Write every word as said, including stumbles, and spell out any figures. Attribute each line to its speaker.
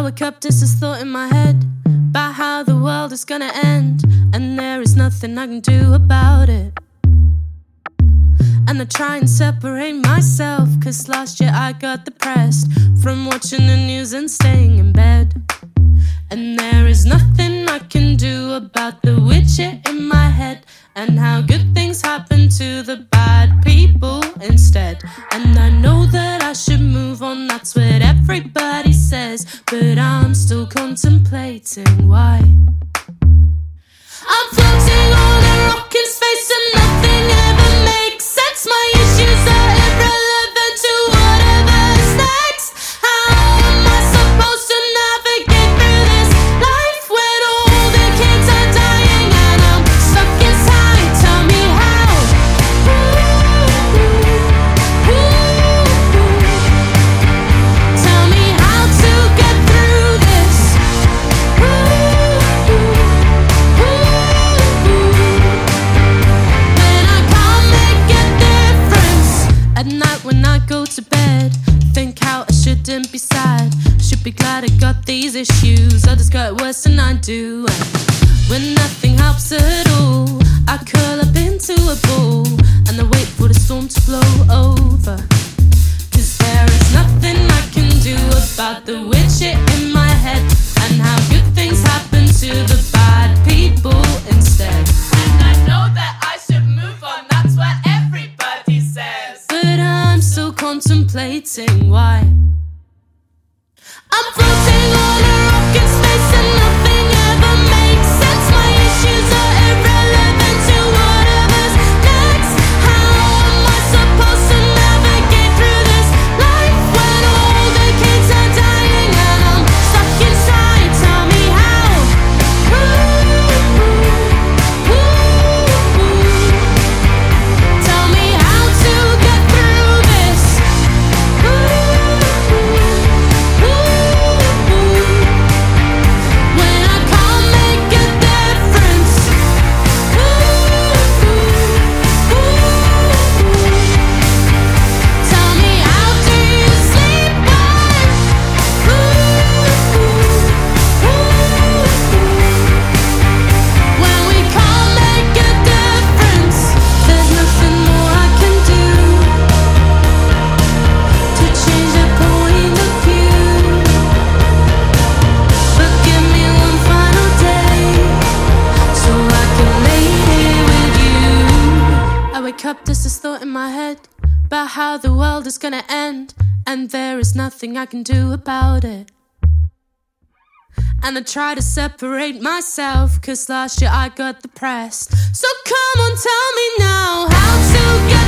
Speaker 1: wake up, just this thought in my head about how the world is gonna end, and there is nothing I can do about it. And I try and separate myself, cause last year I got depressed from watching the news and staying in bed. And there is nothing I can do about the witcher in my head, and how good things happen to the bad people instead. And I know that I should move on, that's what everybody says, but I'm still contemplating why. I'm floating on a rock in space and nothing ever makes sense. My issues are irrelevant to whatever's next. How am I supposed to navigate through this life when all the kids are dying and I'm stuck inside? Tell me how. Ooh, ooh, ooh. Tell me how to get through this. Ooh, ooh, ooh. When I can't make a difference at night when I go to bed, think how I shouldn't be sad. Should be glad I got these issues. Others got it worse than I do. And when nothing helps at all, I curl up into a ball and I wait for the storm to blow over. Cause there is nothing I can do about the witcher in my head, and how good things happen to the bad people instead.
Speaker 2: And I know that I should move on, that's what everybody says.
Speaker 1: But I'm still contemplating why. I'm floating on a rock in space and nothing ever makes sense. My issues are irrelevant to whatever's next. How am I supposed to navigate through this life when all the kids are dying and I'm stuck inside? Tell me how. Ooh, ooh, ooh. Tell me how to get through this. Ooh, ooh, ooh. When I can't make a difference. Ooh, ooh, ooh. Tell me how do you sleep when? Ooh, ooh, ooh. When we can't make a difference, there's nothing more I can do to change the point of view. But give me one final day so I can lay here with you. I wake up, just this thought in my head about how the world is gonna end, and there is nothing I can do about it. And I try to separate myself, cause last year I got depressed. So come on, tell me now how to get